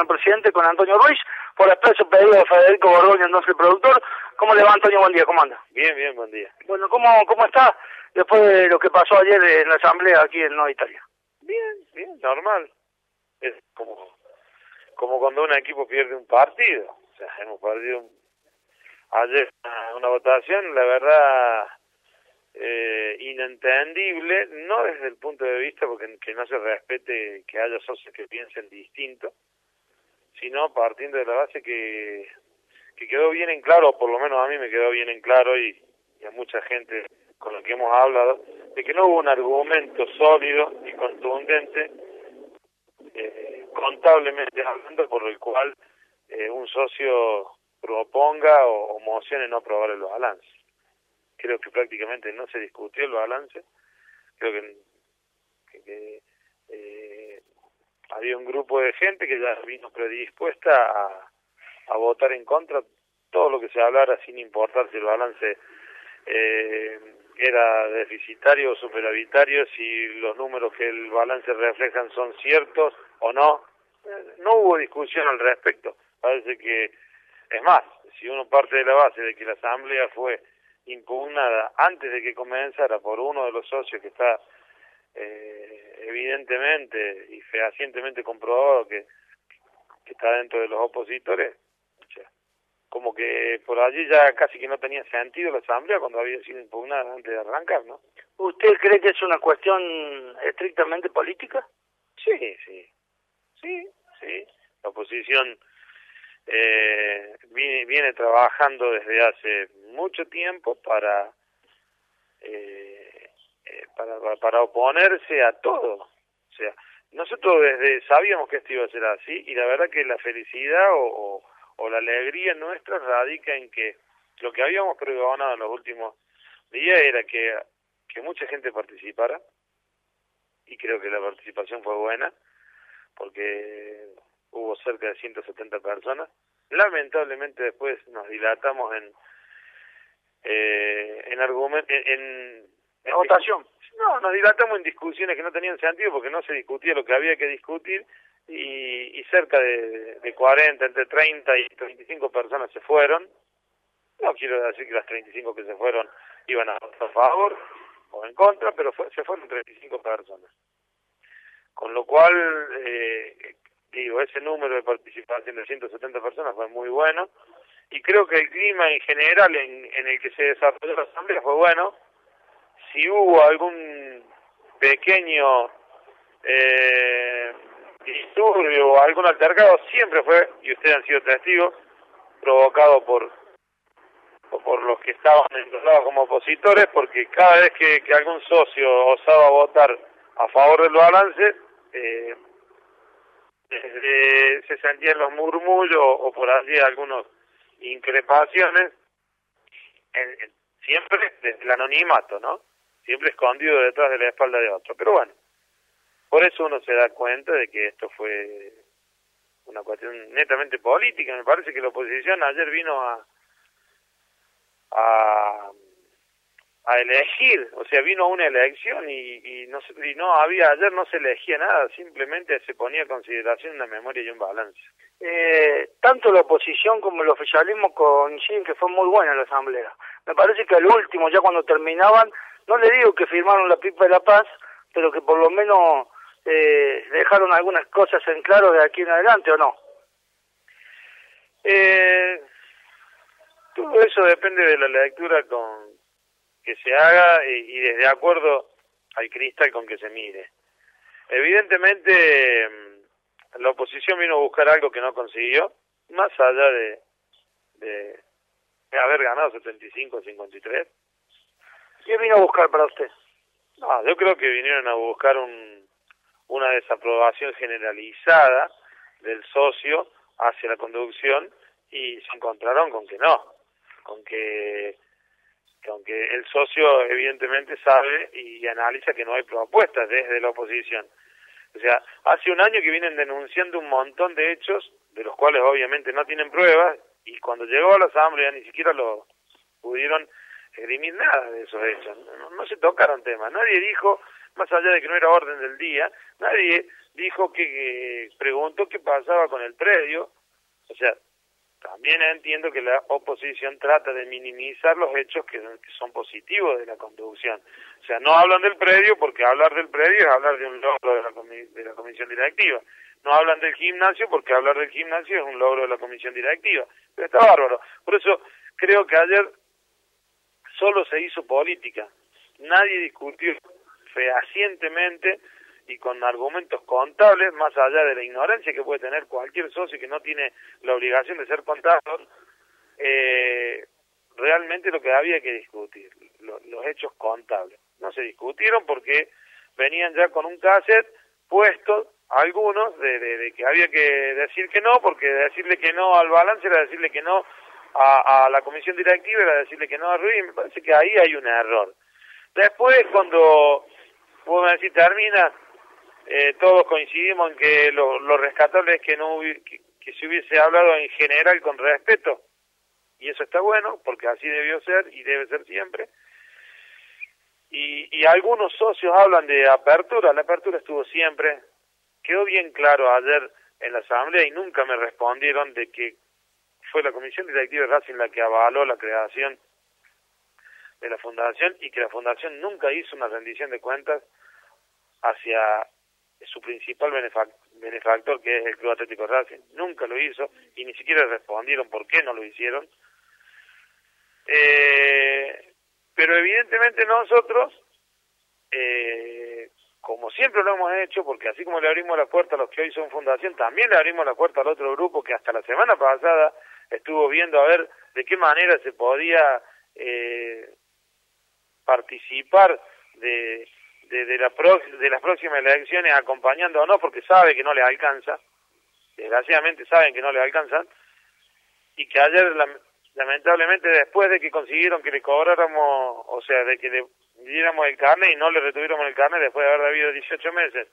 presidente, con Antonio Ruiz, por expreso pedido de Federico Borgoño, entonces el productor. ¿Cómo le va, Antonio? Buen día, ¿cómo anda? Bien, buen día. Bueno, ¿cómo está después de lo que pasó ayer en la asamblea aquí en Nueva Italia? Bien, normal. Es como cuando un equipo pierde un partido. O sea, hemos perdido ayer una votación, la verdad, inentendible, no desde el punto de vista porque que no se respete que haya socios que piensen distinto, sino partiendo de la base que quedó bien en claro, o por lo menos a mí me quedó bien en claro y a mucha gente con la que hemos hablado, de que no hubo un argumento sólido y contundente, contablemente hablando, por el cual un socio proponga o mocione no aprobar el balance. Creo que prácticamente no se discutió el balance. Creo que había un grupo de gente que ya vino predispuesta a votar en contra todo lo que se hablara, sin importar si el balance era deficitario o superavitario, si los números que el balance reflejan son ciertos o no. No hubo discusión al respecto. Parece que, es más, si uno parte de la base de que la asamblea fue impugnada antes de que comenzara por uno de los socios que está evidentemente y fehacientemente comprobado que está dentro de los opositores, o sea, como que por allí ya casi que no tenía sentido la asamblea cuando había sido impugnada antes de arrancar, ¿no? ¿Usted cree que es una cuestión estrictamente política? Sí. La oposición viene trabajando desde hace mucho tiempo para oponerse a todo. O sea, nosotros sabíamos que esto iba a ser así, y la verdad que la felicidad o la alegría nuestra radica en que lo que habíamos pregonado en los últimos días era que mucha gente participara, y creo que la participación fue buena, porque hubo cerca de 170 personas. Lamentablemente después nos dilatamos en votación. No, nos dilatamos en discusiones que no tenían sentido porque no se discutía lo que había que discutir, y cerca de 40, entre 30 y 35 personas se fueron. No quiero decir que las 35 que se fueron iban a votar a favor o en contra, pero se fueron 35 personas. Con lo cual, ese número de participación de 170 personas fue muy bueno, y creo que el clima en general en el que se desarrolló la asamblea fue bueno. Si hubo algún pequeño disturbio o algún altercado, siempre fue, y ustedes han sido testigos, provocado por los que estaban enrolados como opositores, porque cada vez que algún socio osaba votar a favor del balance, se sentían los murmullos o por allí algunas increpaciones, siempre desde el anonimato, ¿no? Siempre escondido detrás de la espalda de otro. Pero bueno, por eso uno se da cuenta de que esto fue una cuestión netamente política. Me parece que la oposición ayer vino a elegir, o sea, vino a una elección ayer no se elegía nada, simplemente se ponía a consideración una memoria y un balance. Tanto la oposición como el oficialismo coinciden que fue muy buena la asamblea. Me parece que al último, ya cuando terminaban, no le digo que firmaron la pipa de la paz, pero que por lo menos dejaron algunas cosas en claro de aquí en adelante, ¿o no? Todo eso depende de la lectura que se haga y desde acuerdo al cristal con que se mire. Evidentemente, la oposición vino a buscar algo que no consiguió, más allá de haber ganado 75-53. ¿Qué vino a buscar para usted? No, yo creo que vinieron a buscar una desaprobación generalizada del socio hacia la conducción, y se encontraron con que no, con que aunque el socio evidentemente sabe y analiza que no hay propuestas desde la oposición. O sea, hace un año que vienen denunciando un montón de hechos, de los cuales obviamente no tienen pruebas, y cuando llegó a la asamblea ni siquiera lo pudieron esgrimir nada de esos hechos. No se tocaron temas. Nadie dijo, más allá de que no era orden del día, nadie dijo que preguntó qué pasaba con el predio. O sea, también entiendo que la oposición trata de minimizar los hechos que son positivos de la conducción. O sea, no hablan del predio porque hablar del predio es hablar de un logro de la comisión directiva. No hablan del gimnasio porque hablar del gimnasio es un logro de la comisión directiva. Pero está bárbaro. Por eso creo que ayer solo se hizo política. Nadie discutió fehacientemente y con argumentos contables, más allá de la ignorancia que puede tener cualquier socio que no tiene la obligación de ser contador, realmente lo que había que discutir, los hechos contables. No se discutieron porque venían ya con un cassette puesto, algunos, de que había que decir que no, porque decirle que no al balance era decirle que no a la comisión directiva, era decirle que no a Ruiz, y me parece que ahí hay un error. Después, cuando vos me decís termina, todos coincidimos en que lo rescatable es que que se hubiese hablado en general con respeto, y eso está bueno, porque así debió ser y debe ser siempre. Y algunos socios hablan de apertura, la apertura estuvo siempre, quedó bien claro ayer en la asamblea y nunca me respondieron de que fue la comisión directiva de Racing la que avaló la creación de la fundación y que la fundación nunca hizo una rendición de cuentas hacia su principal benefactor, que es el Club Atlético Racing. Nunca lo hizo y ni siquiera respondieron por qué no lo hicieron. Pero evidentemente nosotros, como siempre lo hemos hecho, porque así como le abrimos la puerta a los que hoy son fundación, también le abrimos la puerta al otro grupo que hasta la semana pasada estuvo viendo a ver de qué manera se podía participar de las próximas elecciones, acompañando o no, porque sabe que no les alcanza, desgraciadamente saben que no les alcanzan, y que ayer lamentablemente después de que consiguieron que le cobráramos, o sea, de que le diéramos el carnet y no le retuviéramos el carnet después de haber habido 18 meses,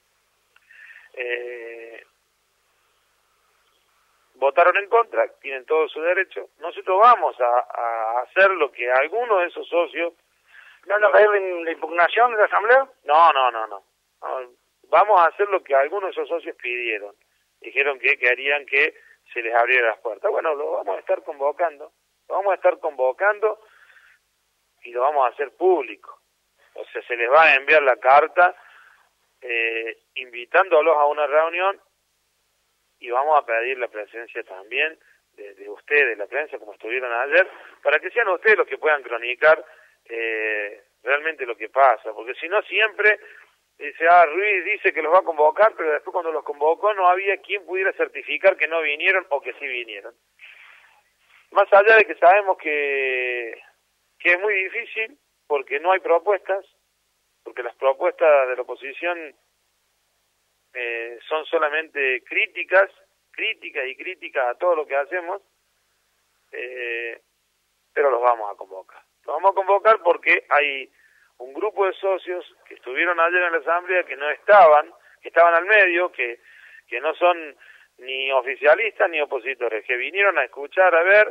votaron en contra, tienen todo su derecho. Nosotros vamos a hacer lo que algunos de esos socios... ¿No nos caen la impugnación de la asamblea? No. Vamos a hacer lo que algunos de esos socios pidieron. Dijeron que querían que se les abriera las puertas. Bueno, lo vamos a estar convocando. Y lo vamos a hacer público. O sea, se les va a enviar la carta invitándolos a una reunión y vamos a pedir la presencia también de ustedes, la prensa, como estuvieron ayer, para que sean ustedes los que puedan cronicar realmente lo que pasa, porque si no siempre dice, Ruiz dice que los va a convocar, pero después cuando los convocó no había quien pudiera certificar que no vinieron o que sí vinieron. Más allá de que sabemos que es muy difícil, porque no hay propuestas, porque las propuestas de la oposición son solamente críticas a todo lo que hacemos, pero los vamos a convocar. Lo vamos a convocar porque hay un grupo de socios que estuvieron ayer en la asamblea que no estaban, que estaban al medio, que no son ni oficialistas ni opositores, que vinieron a escuchar, a ver.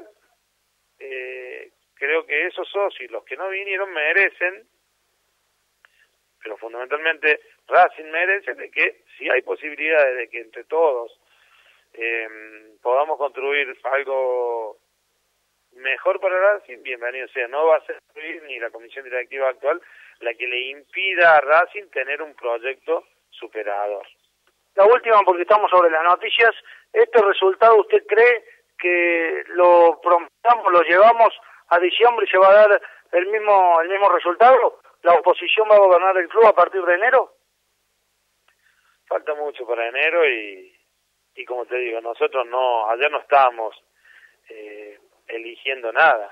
Creo que esos socios, los que no vinieron, merecen, pero fundamentalmente Racing merece, de que si hay posibilidades de que entre todos podamos construir algo mejor para Racing, bienvenido sea. No va a ser ni la comisión directiva actual la que le impida a Racing tener un proyecto superador. La última, porque estamos sobre las noticias, ¿este resultado usted cree que lo prometamos, lo llevamos a diciembre y se va a dar el mismo resultado? ¿La oposición va a gobernar el club a partir de enero? Falta mucho para enero y como te digo, nosotros ayer no estábamos eligiendo nada.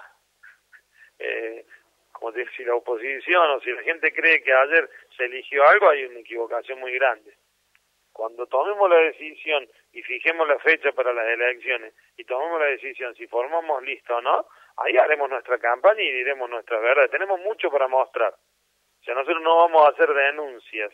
Como te digo, si la oposición o si la gente cree que ayer se eligió algo, hay una equivocación muy grande. Cuando tomemos la decisión y fijemos la fecha para las elecciones y tomemos la decisión si formamos lista o no, ahí haremos nuestra campaña y diremos nuestra verdad. Tenemos mucho para mostrar. O sea, nosotros no vamos a hacer denuncias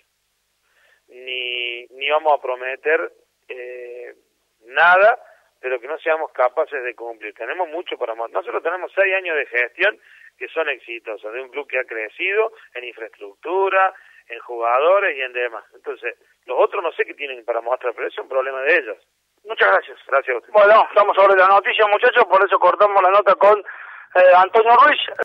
ni vamos a prometer nada de lo que no seamos capaces de cumplir. Tenemos mucho para mostrar. Nosotros tenemos 6 años de gestión que son exitosos, de un club que ha crecido en infraestructura, en jugadores y en demás. Entonces, los otros no sé qué tienen para mostrar, pero eso es un problema de ellos. Muchas gracias. Gracias a usted. Bueno, estamos sobre la noticia, muchachos, por eso cortamos la nota con Antonio Ruiz.